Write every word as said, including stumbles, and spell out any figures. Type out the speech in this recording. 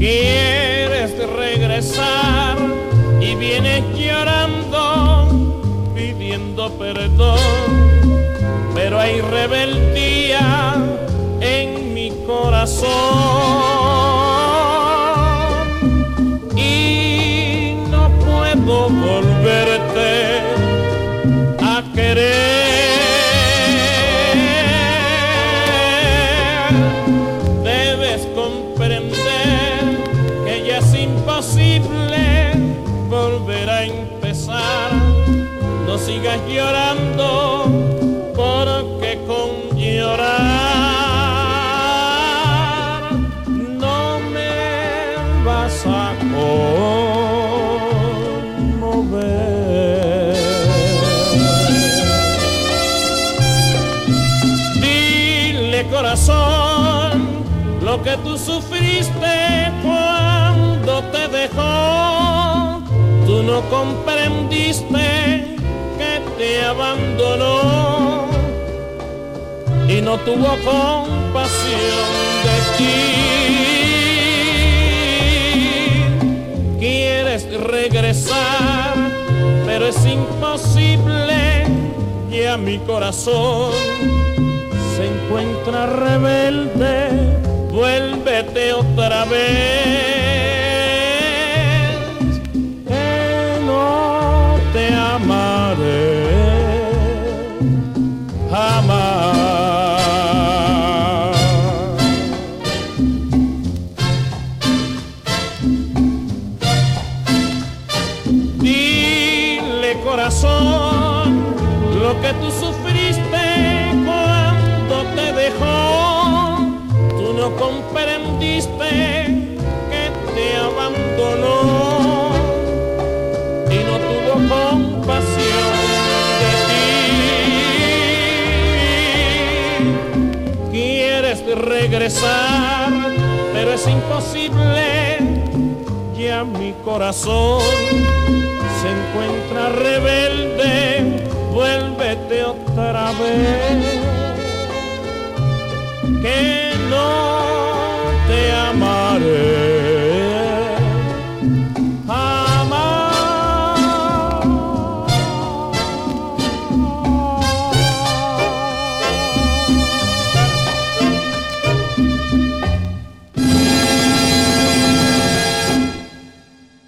Quieres regresar y vienes llorando, pidiendo perdón, pero hay rebeldía en mi corazón y no puedo volverte a querer. Debes comprender que ya es imposible volver a empezar. No sigas llorando, porque con llorar no me vas a conmover. Dile, corazón, lo que tú sufriste cuando te dejó. Tú no comprendiste que te abandonó y no tuvo compasión de ti. Quieres regresar, pero es imposible. Ya mi corazón se encuentra rebelde. Vuélvete otra vez, que no te amaré jamás. Dile, corazón, lo que tú sufriste cuando te dejó. Tú no comprendiste que te abandonó y no tuvo compasión de ti. Quieres regresar, pero es imposible. Ya mi corazón se encuentra rebelde. Vuélvete otra vez, que no